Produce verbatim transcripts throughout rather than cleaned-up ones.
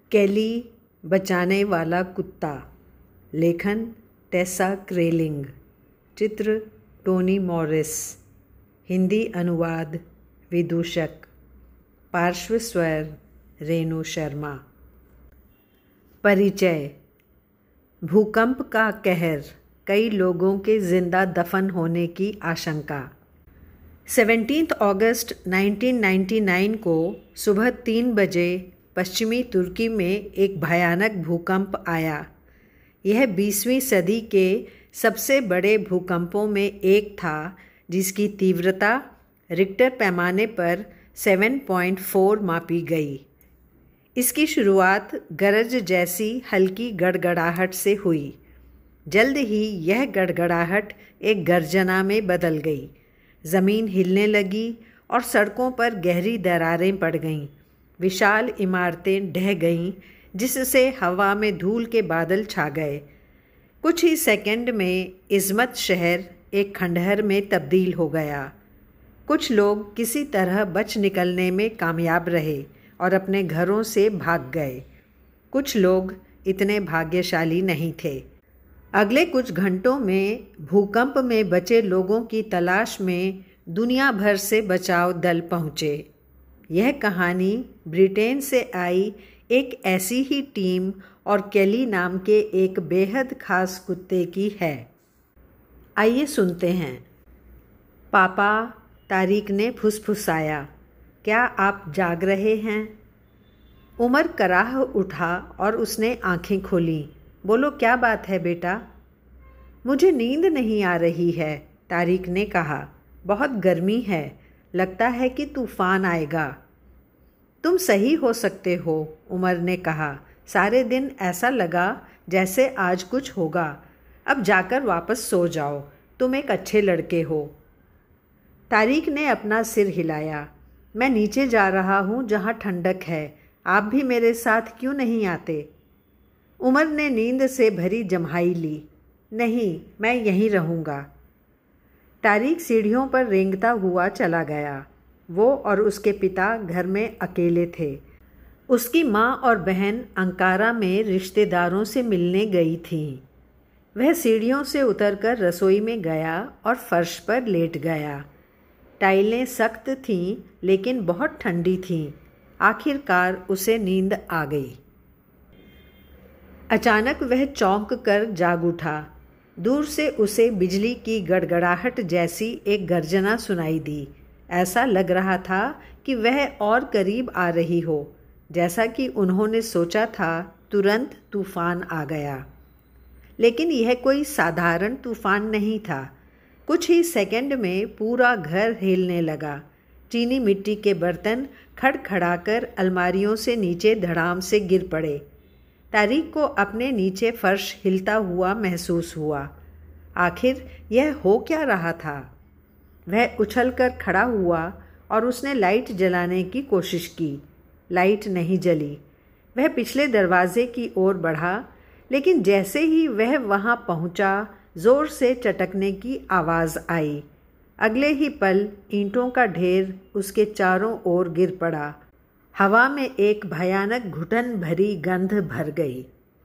केली बचाने वाला कुत्ता। लेखन टेसा क्रेलिंग। चित्र टोनी मॉरिस। हिंदी अनुवाद विदूषक। पार्श्व स्वर रेणु शर्मा। परिचय। भूकंप का कहर, कई लोगों के जिंदा दफन होने की आशंका। सत्रह अगस्त उन्नीस सौ निन्यानवे को सुबह तीन बजे पश्चिमी तुर्की में एक भयानक भूकंप आया। यह बीसवीं सदी के सबसे बड़े भूकंपों में एक था, जिसकी तीव्रता रिक्टर पैमाने पर सात पॉइंट चार मापी गई। इसकी शुरुआत गरज जैसी हल्की गड़गड़ाहट से हुई। जल्द ही यह गड़गड़ाहट एक गर्जना में बदल गई। ज़मीन हिलने लगी और सड़कों पर गहरी दरारें पड़ गईं। विशाल इमारतें ढह गईं, जिससे हवा में धूल के बादल छा गए। कुछ ही सेकंड में इज़मत शहर एक खंडहर में तब्दील हो गया। कुछ लोग किसी तरह बच निकलने में कामयाब रहे और अपने घरों से भाग गए। कुछ लोग इतने भाग्यशाली नहीं थे। अगले कुछ घंटों में भूकंप में बचे लोगों की तलाश में दुनिया भर से बचाव दल पहुँचे। यह कहानी ब्रिटेन से आई एक ऐसी ही टीम और केली नाम के एक बेहद खास कुत्ते की है। आइए सुनते हैं। पापा, तारिक ने फुसफुसाया, क्या आप जाग रहे हैं? उमर कराह उठा और उसने आंखें खोलीं। बोलो, क्या बात है बेटा? मुझे नींद नहीं आ रही है, तारिक ने कहा। बहुत गर्मी है, लगता है कि तूफान आएगा। तुम सही हो सकते हो, उमर ने कहा। सारे दिन ऐसा लगा जैसे आज कुछ होगा। अब जाकर वापस सो जाओ, तुम एक अच्छे लड़के हो। तारिक ने अपना सिर हिलाया। मैं नीचे जा रहा हूँ जहाँ ठंडक है। आप भी मेरे साथ क्यों नहीं आते? उमर ने नींद से भरी जम्हाई ली। नहीं, मैं यहीं रहूँगा। तारिक सीढ़ियों पर रेंगता हुआ चला गया। वो और उसके पिता घर में अकेले थे। उसकी माँ और बहन अंकारा में रिश्तेदारों से मिलने गई थीं। वह सीढ़ियों से उतरकर रसोई में गया और फर्श पर लेट गया। टाइलें सख्त थीं, लेकिन बहुत ठंडी थीं। आखिरकार उसे नींद आ गई। अचानक वह चौंक कर जाग उठा। दूर से उसे बिजली की गड़गड़ाहट जैसी एक गर्जना सुनाई दी। ऐसा लग रहा था कि वह और करीब आ रही हो। जैसा कि उन्होंने सोचा था, तुरंत तूफान आ गया। लेकिन यह कोई साधारण तूफान नहीं था। कुछ ही सेकंड में पूरा घर हिलने लगा। चीनी मिट्टी के बर्तन खड़खड़ाकर अलमारियों से नीचे धड़ाम से गिर पड़े। तारिक को अपने नीचे फर्श हिलता हुआ महसूस हुआ। आखिर यह हो क्या रहा था? वह उछलकर खड़ा हुआ और उसने लाइट जलाने की कोशिश की। लाइट नहीं जली। वह पिछले दरवाजे की ओर बढ़ा, लेकिन जैसे ही वह वहां पहुंचा, जोर से चटकने की आवाज़ आई। अगले ही पल ईंटों का ढेर उसके चारों ओर गिर पड़ा। हवा में एक भयानक घुटन भरी गंध भर गई।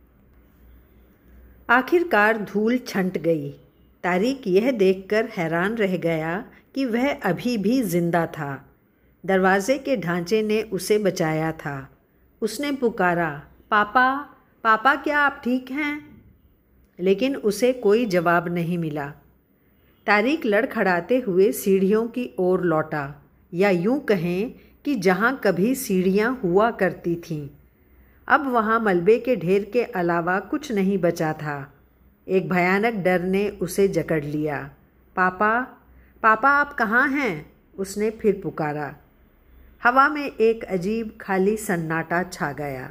आखिरकार धूल छंट गई। तारिक यह देखकर हैरान रह गया कि वह अभी भी जिंदा था। दरवाजे के ढांचे ने उसे बचाया था। उसने पुकारा, पापा, पापा, क्या आप ठीक हैं? लेकिन उसे कोई जवाब नहीं मिला। तारिक लड़खड़ाते हुए सीढ़ियों की ओर लौटा, या यूं कहें कि जहां कभी सीढ़ियां हुआ करती थीं। अब वहां मलबे के ढेर के अलावा कुछ नहीं बचा था। एक भयानक डर ने उसे जकड़ लिया। पापा, पापा, आप कहाँ हैं? उसने फिर पुकारा। हवा में एक अजीब खाली सन्नाटा छा गया।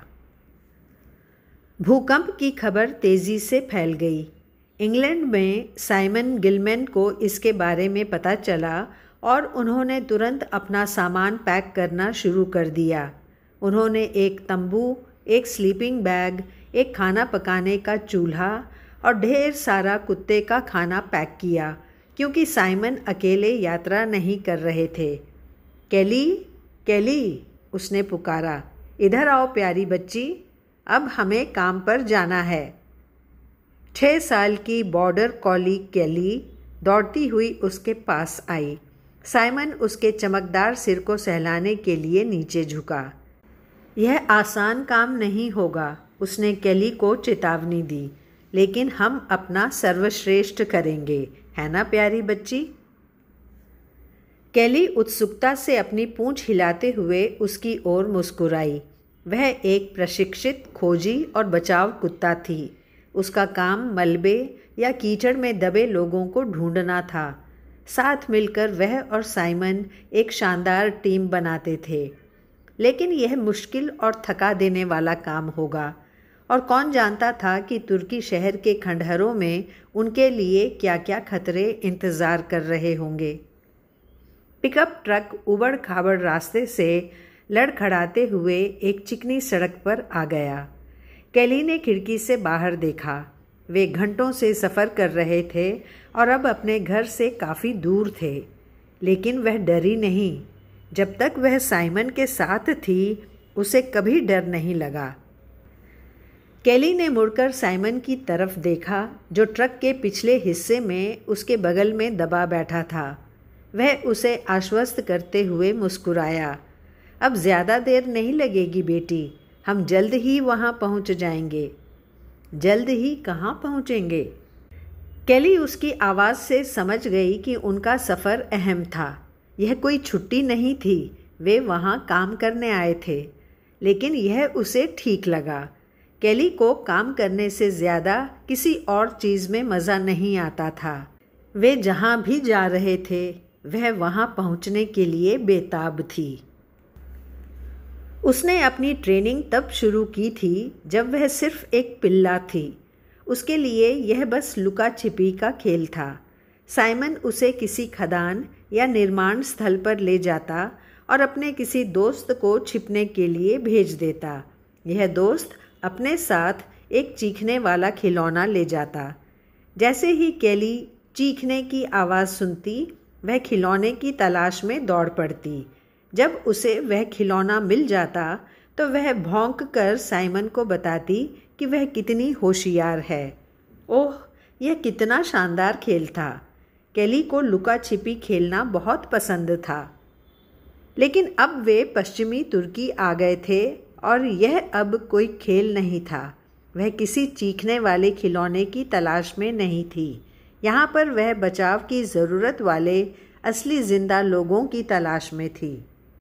भूकंप की खबर तेजी से फैल गई। इंग्लैंड में साइमन गिलमैन को इसके बारे में पता चला और उन्होंने तुरंत अपना सामान पैक करना शुरू कर दिया। उन्होंने एक तंबू, एक स्लीपिंग बैग, एक खाना पकाने का चूल्हा और ढेर सारा कुत्ते का खाना पैक किया, क्योंकि साइमन अकेले यात्रा नहीं कर रहे थे। केली, केली, उसने पुकारा, इधर आओ प्यारी बच्ची। अब हमें काम पर जाना है। छः साल की बॉर्डर कॉली केली दौड़ती हुई उसके पास आई। साइमन उसके चमकदार सिर को सहलाने के लिए नीचे झुका। यह आसान काम नहीं होगा, उसने केली को चेतावनी दी, लेकिन हम अपना सर्वश्रेष्ठ करेंगे, है ना प्यारी बच्ची? केली उत्सुकता से अपनी पूंछ हिलाते हुए उसकी ओर मुस्कुराई। वह एक प्रशिक्षित खोजी और बचाव कुत्ता थी। उसका काम मलबे या कीचड़ में दबे लोगों को ढूंढना था। साथ मिलकर वह और साइमन एक शानदार टीम बनाते थे। लेकिन यह मुश्किल और थका देने वाला काम होगा, और कौन जानता था कि तुर्की शहर के खंडहरों में उनके लिए क्या क्या खतरे इंतज़ार कर रहे होंगे। पिकअप ट्रक उबड़ खाबड़ रास्ते से लड़खड़ाते हुए एक चिकनी सड़क पर आ गया। केली ने खिड़की से बाहर देखा। वे घंटों से सफ़र कर रहे थे और अब अपने घर से काफ़ी दूर थे, लेकिन वह डरी नहीं। जब तक वह साइमन के साथ थी, उसे कभी डर नहीं लगा। केली ने मुड़कर साइमन की तरफ देखा, जो ट्रक के पिछले हिस्से में उसके बगल में दबा बैठा था। वह उसे आश्वस्त करते हुए मुस्कुराया। अब ज़्यादा देर नहीं लगेगी बेटी, हम जल्द ही वहाँ पहुँच जाएंगे। जल्द ही कहाँ पहुँचेंगे? केली उसकी आवाज़ से समझ गई कि उनका सफ़र अहम था। यह कोई छुट्टी नहीं थी, वे वहाँ काम करने आए थे। लेकिन यह उसे ठीक लगा। केली को काम करने से ज़्यादा किसी और चीज़ में मज़ा नहीं आता था। वे जहाँ भी जा रहे थे, वह वहाँ पहुँचने के लिए बेताब थी। उसने अपनी ट्रेनिंग तब शुरू की थी जब वह सिर्फ एक पिल्ला थी। उसके लिए यह बस लुका छिपी का खेल था। साइमन उसे किसी खदान या निर्माण स्थल पर ले जाता और अपने किसी दोस्त को छिपने के लिए भेज देता। यह दोस्त अपने साथ एक चीखने वाला खिलौना ले जाता। जैसे ही केली चीखने की आवाज़ सुनती, वह खिलौने की तलाश में दौड़ पड़ती। जब उसे वह खिलौना मिल जाता तो वह भौंक कर साइमन को बताती कि वह कितनी होशियार है। ओह, यह कितना शानदार खेल था। केली को लुका छिपी खेलना बहुत पसंद था। लेकिन अब वे पश्चिमी तुर्की आ गए थे और यह अब कोई खेल नहीं था। वह किसी चीखने वाले खिलौने की तलाश में नहीं थी। यहाँ पर वह बचाव की ज़रूरत वाले असली जिंदा लोगों की तलाश में थी।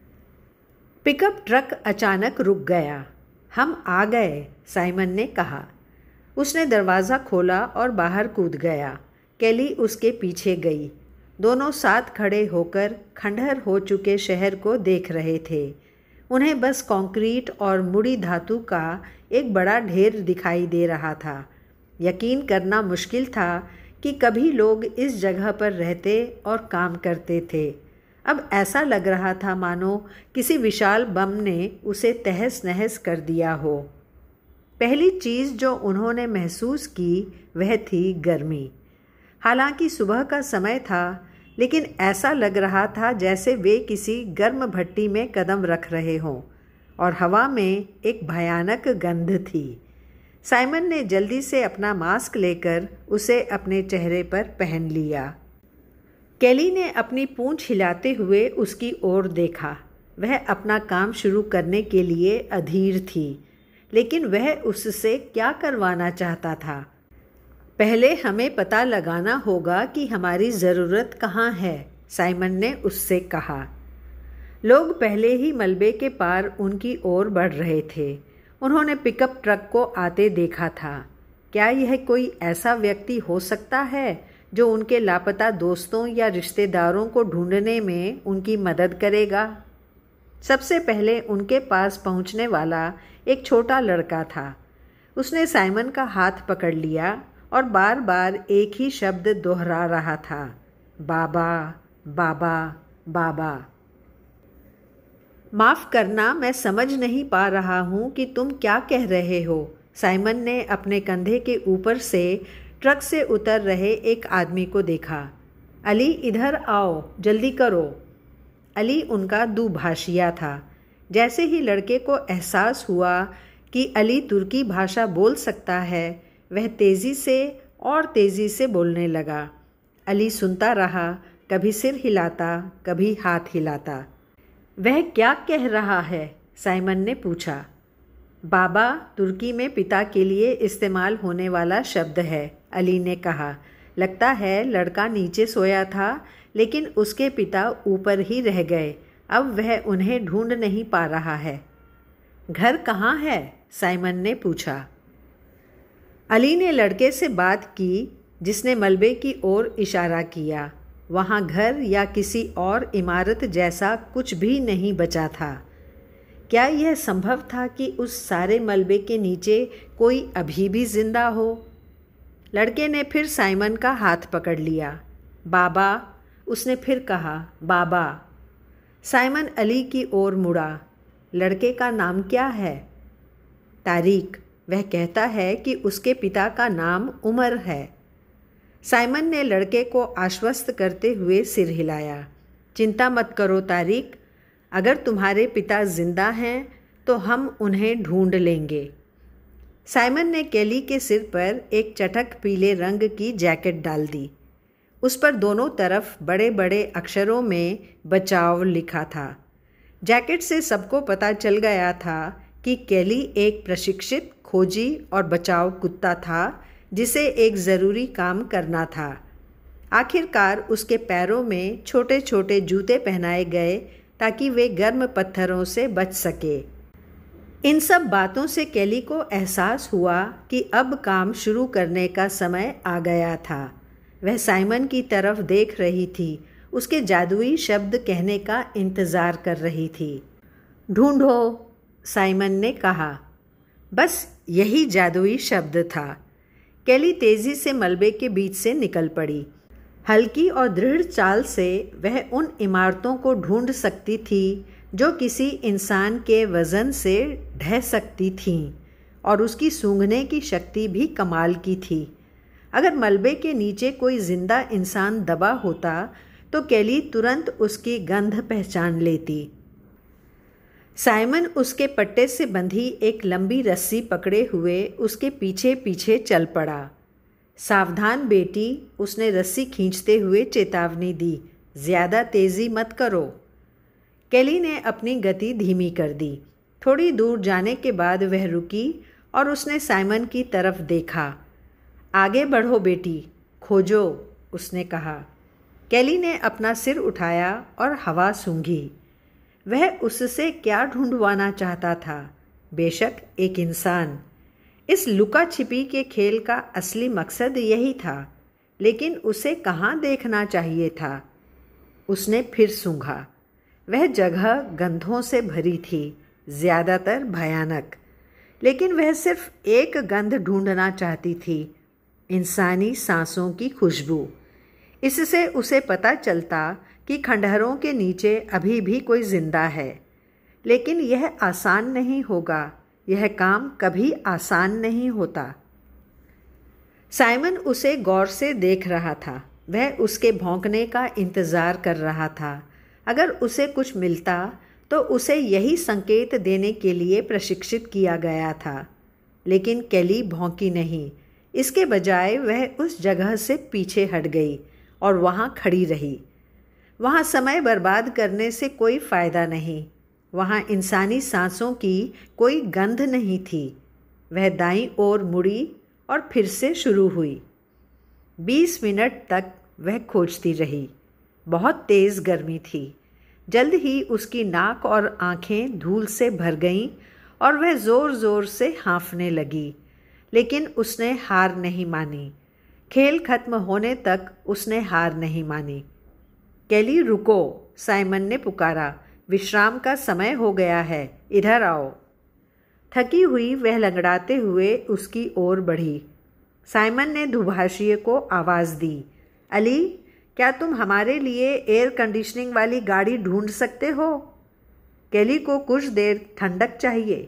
पिकअप ट्रक अचानक रुक गया। हम आ गए, साइमन ने कहा। उसने दरवाज़ा खोला और बाहर कूद गया। केली उसके पीछे गई। दोनों साथ खड़े होकर खंडहर हो चुके शहर को देख रहे थे। उन्हें बस कंक्रीट और मुड़ी धातु का एक बड़ा ढेर दिखाई दे रहा था। यकीन करना मुश्किल था कि कभी लोग इस जगह पर रहते और काम करते थे। अब ऐसा लग रहा था मानो किसी विशाल बम ने उसे तहस नहस कर दिया हो। पहली चीज़ जो उन्होंने महसूस की वह थी गर्मी। हालांकि सुबह का समय था, लेकिन ऐसा लग रहा था जैसे वे किसी गर्म भट्टी में कदम रख रहे हों, और हवा में एक भयानक गंध थी। साइमन ने जल्दी से अपना मास्क लेकर उसे अपने चेहरे पर पहन लिया। केली ने अपनी पूंछ हिलाते हुए उसकी ओर देखा। वह अपना काम शुरू करने के लिए अधीर थी, लेकिन वह उससे क्या करवाना चाहता था। पहले हमें पता लगाना होगा कि हमारी ज़रूरत कहाँ है, साइमन ने उससे कहा। लोग पहले ही मलबे के पार उनकी ओर बढ़ रहे थे। उन्होंने पिकअप ट्रक को आते देखा था। क्या यह कोई ऐसा व्यक्ति हो सकता है जो उनके लापता दोस्तों या रिश्तेदारों को ढूंढने में उनकी मदद करेगा? सबसे पहले उनके पास पहुंचने वाला एक छोटा लड़का था। उसने साइमन का हाथ पकड़ लिया और बार बार एक ही शब्द दोहरा रहा था, बाबा, बाबा, बाबा। माफ़ करना, मैं समझ नहीं पा रहा हूँ कि तुम क्या कह रहे हो, साइमन ने अपने कंधे के ऊपर से ट्रक से उतर रहे एक आदमी को देखा। अली, इधर आओ, जल्दी करो। अली उनका दुभाषिया था। जैसे ही लड़के को एहसास हुआ कि अली तुर्की भाषा बोल सकता है, वह तेज़ी से और तेज़ी से बोलने लगा। अली सुनता रहा, कभी सिर हिलाता, कभी हाथ हिलाता। वह क्या कह रहा है? साइमन ने पूछा। बाबा तुर्की में पिता के लिए इस्तेमाल होने वाला शब्द है, अली ने कहा। लगता है लड़का नीचे सोया था, लेकिन उसके पिता ऊपर ही रह गए। अब वह उन्हें ढूंढ नहीं पा रहा है। घर कहाँ है? साइमन ने पूछा। अली ने लड़के से बात की, जिसने मलबे की ओर इशारा किया। वहाँ घर या किसी और इमारत जैसा कुछ भी नहीं बचा था। क्या यह संभव था कि उस सारे मलबे के नीचे कोई अभी भी जिंदा हो? लड़के ने फिर साइमन का हाथ पकड़ लिया। बाबा, उसने फिर कहा, बाबा। साइमन अली की ओर मुड़ा। लड़के का नाम क्या है? तारिक। वह कहता है कि उसके पिता का नाम उमर है। साइमन ने लड़के को आश्वस्त करते हुए सिर हिलाया। चिंता मत करो तारिक, अगर तुम्हारे पिता जिंदा हैं तो हम उन्हें ढूंढ लेंगे। साइमन ने केली के सिर पर एक चटक पीले रंग की जैकेट डाल दी। उस पर दोनों तरफ बड़े बड़े अक्षरों में बचाव लिखा था। जैकेट से सबको पता चल गया था कि केली एक प्रशिक्षित खोजी और बचाव कुत्ता था, जिसे एक ज़रूरी काम करना था। आखिरकार उसके पैरों में छोटे छोटे जूते पहनाए गए ताकि वे गर्म पत्थरों से बच सके। इन सब बातों से केली को एहसास हुआ कि अब काम शुरू करने का समय आ गया था। वह साइमन की तरफ देख रही थी, उसके जादुई शब्द कहने का इंतज़ार कर रही थी। ढूंढो, साइमन ने कहा। बस यही जादुई शब्द था। केली तेज़ी से मलबे के बीच से निकल पड़ी। हल्की और दृढ़ चाल से वह उन इमारतों को ढूंढ सकती थी जो किसी इंसान के वज़न से ढह सकती थीं, और उसकी सूंघने की शक्ति भी कमाल की थी। अगर मलबे के नीचे कोई जिंदा इंसान दबा होता तो केली तुरंत उसकी गंध पहचान लेती। साइमन उसके पट्टे से बंधी एक लंबी रस्सी पकड़े हुए उसके पीछे पीछे चल पड़ा। सावधान बेटी, उसने रस्सी खींचते हुए चेतावनी दी। ज़्यादा तेज़ी मत करो। केली ने अपनी गति धीमी कर दी। थोड़ी दूर जाने के बाद वह रुकी और उसने साइमन की तरफ देखा। आगे बढ़ो बेटी, खोजो, उसने कहा। केली ने अपना सिर उठाया और हवा सूंघी। वह उससे क्या ढूंढवाना चाहता था? बेशक एक इंसान। इस लुका छिपी के खेल का असली मकसद यही था, लेकिन उसे कहाँ देखना चाहिए था? उसने फिर सूंघा। वह जगह गंधों से भरी थी, ज़्यादातर भयानक, लेकिन वह सिर्फ एक गंध ढूंढना चाहती थी, इंसानी सांसों की खुशबू। इससे उसे पता चलता कि खंडहरों के नीचे अभी भी कोई जिंदा है। लेकिन यह आसान नहीं होगा, यह काम कभी आसान नहीं होता। साइमन उसे गौर से देख रहा था। वह उसके भौंकने का इंतज़ार कर रहा था। अगर उसे कुछ मिलता तो उसे यही संकेत देने के लिए प्रशिक्षित किया गया था। लेकिन केली भौंकी नहीं। इसके बजाय वह उस जगह से पीछे हट गई और वहाँ खड़ी रही। वहाँ समय बर्बाद करने से कोई फ़ायदा नहीं। वहाँ इंसानी सांसों की कोई गंध नहीं थी। वह दाईं ओर मुड़ी और फिर से शुरू हुई। बीस मिनट तक वह खोजती रही। बहुत तेज़ गर्मी थी। जल्द ही उसकी नाक और आँखें धूल से भर गईं और वह ज़ोर ज़ोर से हाँफने लगी। लेकिन उसने हार नहीं मानी। खेल खत्म होने तक उसने हार नहीं मानी। केली रुको, साइमन ने पुकारा। विश्राम का समय हो गया है, इधर आओ। थकी हुई वह लंगड़ाते हुए उसकी ओर बढ़ी। साइमन ने दुभाषिए को आवाज़ दी। अली, क्या तुम हमारे लिए एयर कंडीशनिंग वाली गाड़ी ढूंढ सकते हो? केली को कुछ देर ठंडक चाहिए।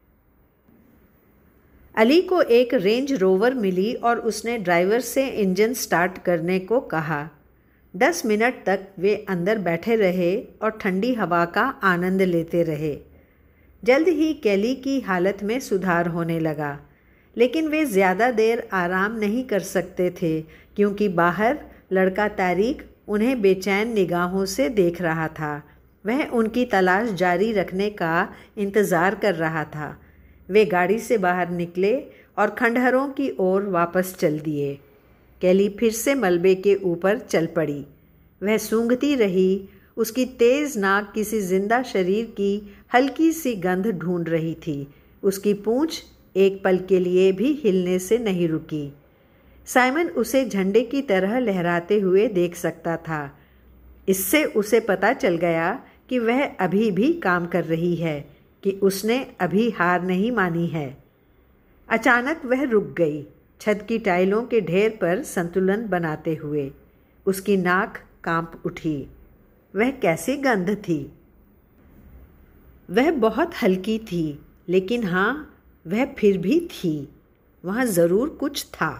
अली को एक रेंज रोवर मिली और उसने ड्राइवर से इंजन स्टार्ट करने को कहा। दस मिनट तक वे अंदर बैठे रहे और ठंडी हवा का आनंद लेते रहे। जल्द ही केली की हालत में सुधार होने लगा, लेकिन वे ज़्यादा देर आराम नहीं कर सकते थे क्योंकि बाहर लड़का तारिक उन्हें बेचैन निगाहों से देख रहा था। वह उनकी तलाश जारी रखने का इंतज़ार कर रहा था। वे गाड़ी से बाहर निकले और खंडहरों की ओर वापस चल दिए। केली फिर से मलबे के ऊपर चल पड़ी। वह सूंघती रही। उसकी तेज़ नाक किसी जिंदा शरीर की हल्की सी गंध ढूंढ रही थी। उसकी पूंछ एक पल के लिए भी हिलने से नहीं रुकी। साइमन उसे झंडे की तरह लहराते हुए देख सकता था। इससे उसे पता चल गया कि वह अभी भी काम कर रही है, कि उसने अभी हार नहीं मानी है। अचानक वह रुक गई, छत की टाइलों के ढेर पर संतुलन बनाते हुए। उसकी नाक कांप उठी। वह कैसी गंध थी! वह बहुत हल्की थी, लेकिन हाँ, वह फिर भी थी। वहाँ ज़रूर कुछ था।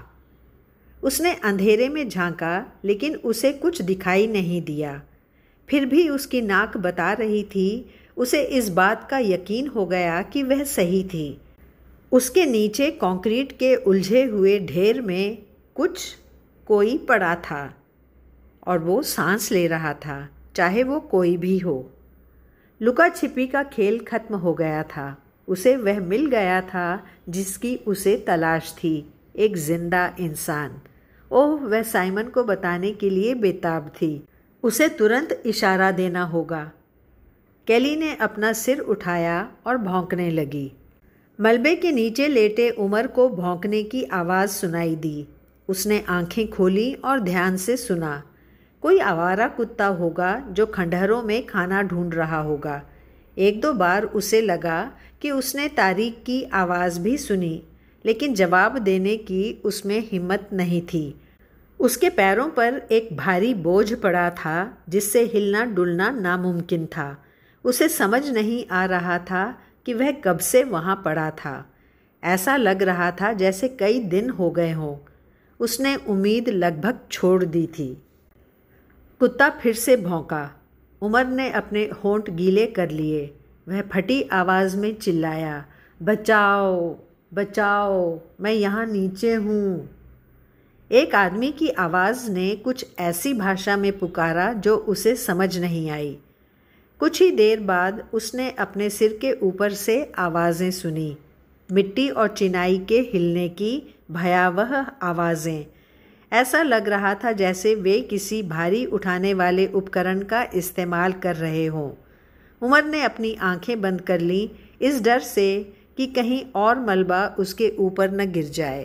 उसने अंधेरे में झांका, लेकिन उसे कुछ दिखाई नहीं दिया। फिर भी उसकी नाक बता रही थी। उसे इस बात का यकीन हो गया कि वह सही थी। उसके नीचे कंक्रीट के उलझे हुए ढेर में कुछ कोई पड़ा था और वो सांस ले रहा था, चाहे वो कोई भी हो। लुका छिपी का खेल खत्म हो गया था। उसे वह मिल गया था जिसकी उसे तलाश थी, एक जिंदा इंसान। ओह, वह साइमन को बताने के लिए बेताब थी। उसे तुरंत इशारा देना होगा। केली ने अपना सिर उठाया और भौंकने लगी। मलबे के नीचे लेटे उमर को भौंकने की आवाज़ सुनाई दी। उसने आंखें खोली और ध्यान से सुना। कोई आवारा कुत्ता होगा जो खंडहरों में खाना ढूंढ रहा होगा। एक दो बार उसे लगा कि उसने तारिक की आवाज़ भी सुनी, लेकिन जवाब देने की उसमें हिम्मत नहीं थी। उसके पैरों पर एक भारी बोझ पड़ा था जिससे हिलना डुलना नामुमकिन था। उसे समझ नहीं आ रहा था कि वह कब से वहाँ पड़ा था। ऐसा लग रहा था जैसे कई दिन हो गए हों। उसने उम्मीद लगभग छोड़ दी थी। कुत्ता फिर से भौंका। उमर ने अपने होंठ गीले कर लिए। वह फटी आवाज़ में चिल्लाया, बचाओ, बचाओ, मैं यहाँ नीचे हूँ। एक आदमी की आवाज़ ने कुछ ऐसी भाषा में पुकारा जो उसे समझ नहीं आई। कुछ ही देर बाद उसने अपने सिर के ऊपर से आवाज़ें सुनी, मिट्टी और चिनाई के हिलने की भयावह आवाज़ें। ऐसा लग रहा था जैसे वे किसी भारी उठाने वाले उपकरण का इस्तेमाल कर रहे हों। उमर ने अपनी आंखें बंद कर लीं, इस डर से कि कहीं और मलबा उसके ऊपर न गिर जाए।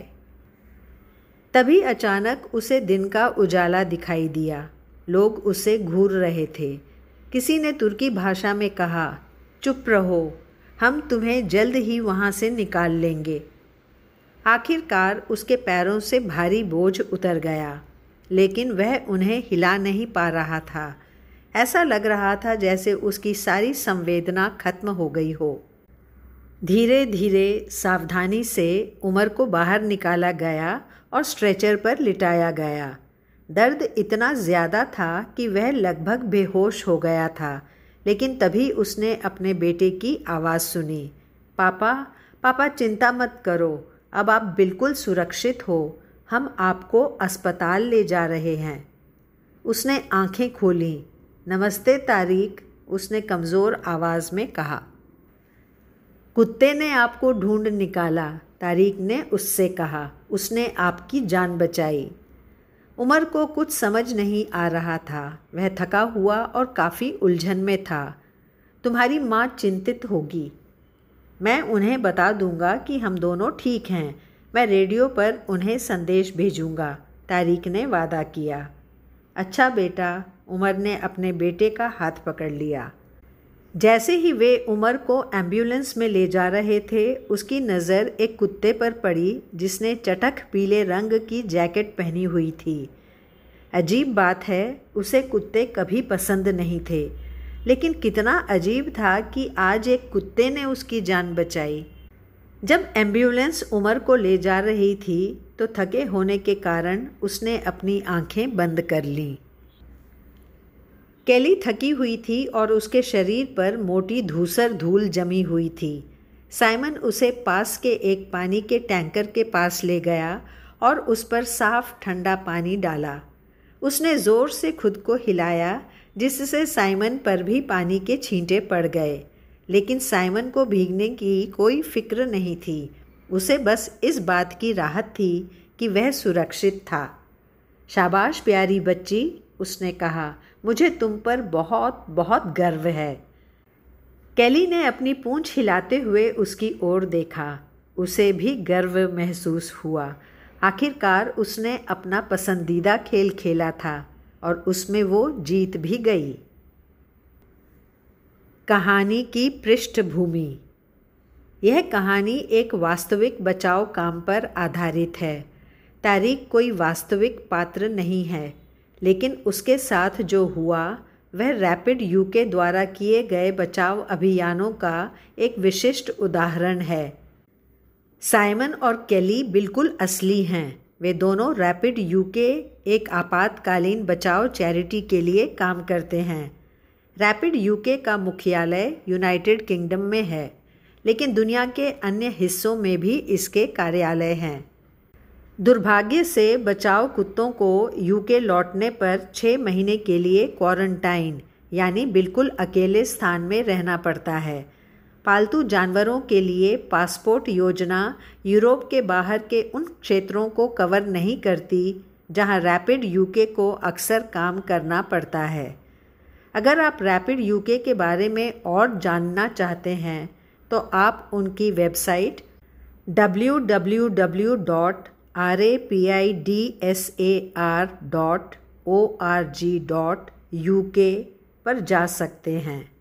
तभी अचानक उसे दिन का उजाला दिखाई दिया। लोग उसे घूर रहे थे। किसी ने तुर्की भाषा में कहा, चुप रहो, हम तुम्हें जल्द ही वहाँ से निकाल लेंगे। आखिरकार उसके पैरों से भारी बोझ उतर गया, लेकिन वह उन्हें हिला नहीं पा रहा था। ऐसा लग रहा था जैसे उसकी सारी संवेदना खत्म हो गई हो। धीरे धीरे सावधानी से उमर को बाहर निकाला गया और स्ट्रेचर पर लिटाया गया। दर्द इतना ज़्यादा था कि वह लगभग बेहोश हो गया था, लेकिन तभी उसने अपने बेटे की आवाज़ सुनी, पापा, पापा चिंता मत करो, अब आप बिल्कुल सुरक्षित हो, हम आपको अस्पताल ले जा रहे हैं। उसने आंखें खोलीं। नमस्ते तारिक, उसने कमज़ोर आवाज़ में कहा। कुत्ते ने आपको ढूंढ निकाला, तारिक ने उससे कहा। उसने आपकी जान बचाई। उमर को कुछ समझ नहीं आ रहा था। वह थका हुआ और काफ़ी उलझन में था। तुम्हारी माँ चिंतित होगी। मैं उन्हें बता दूंगा कि हम दोनों ठीक हैं। मैं रेडियो पर उन्हें संदेश भेजूंगा, तारिक ने वादा किया। अच्छा बेटा, उमर ने अपने बेटे का हाथ पकड़ लिया। जैसे ही वे उमर को एम्बुलेंस में ले जा रहे थे, उसकी नज़र एक कुत्ते पर पड़ी जिसने चटख पीले रंग की जैकेट पहनी हुई थी। अजीब बात है, उसे कुत्ते कभी पसंद नहीं थे, लेकिन कितना अजीब था कि आज एक कुत्ते ने उसकी जान बचाई। जब एम्बुलेंस उमर को ले जा रही थी तो थके होने के कारण उसने अपनी आंखें बंद कर लीं। केली थकी हुई थी और उसके शरीर पर मोटी धूसर धूल जमी हुई थी। साइमन उसे पास के एक पानी के टैंकर के पास ले गया और उस पर साफ ठंडा पानी डाला। उसने ज़ोर से खुद को हिलाया, जिससे साइमन पर भी पानी के छींटे पड़ गए, लेकिन साइमन को भीगने की कोई फिक्र नहीं थी। उसे बस इस बात की राहत थी कि वह सुरक्षित था। शाबाश प्यारी बच्ची, उसने कहा, मुझे तुम पर बहुत बहुत गर्व है। केली ने अपनी पूंछ हिलाते हुए उसकी ओर देखा। उसे भी गर्व महसूस हुआ। आखिरकार उसने अपना पसंदीदा खेल खेला था और उसमें वो जीत भी गई। कहानी की पृष्ठभूमि। यह कहानी एक वास्तविक बचाव काम पर आधारित है। तारिक कोई वास्तविक पात्र नहीं है, लेकिन उसके साथ जो हुआ वह रैपिड यूके द्वारा किए गए बचाव अभियानों का एक विशिष्ट उदाहरण है। साइमन और केली बिल्कुल असली हैं। वे दोनों रैपिड यूके एक आपातकालीन बचाव चैरिटी के लिए काम करते हैं। रैपिड यूके का मुख्यालय यूनाइटेड किंगडम में है, लेकिन दुनिया के अन्य हिस्सों में भी इसके कार्यालय हैं। दुर्भाग्य से बचाव कुत्तों को यूके लौटने पर छः महीने के लिए क्वारंटाइन यानी बिल्कुल अकेले स्थान में रहना पड़ता है। पालतू जानवरों के लिए पासपोर्ट योजना यूरोप के बाहर के उन क्षेत्रों को कवर नहीं करती जहां रैपिड यूके को अक्सर काम करना पड़ता है। अगर आप रैपिड यूके के बारे में और जानना चाहते हैं तो आप उनकी website W W W dot R A P I D S A R dot O R G dot U K पर जा सकते हैं।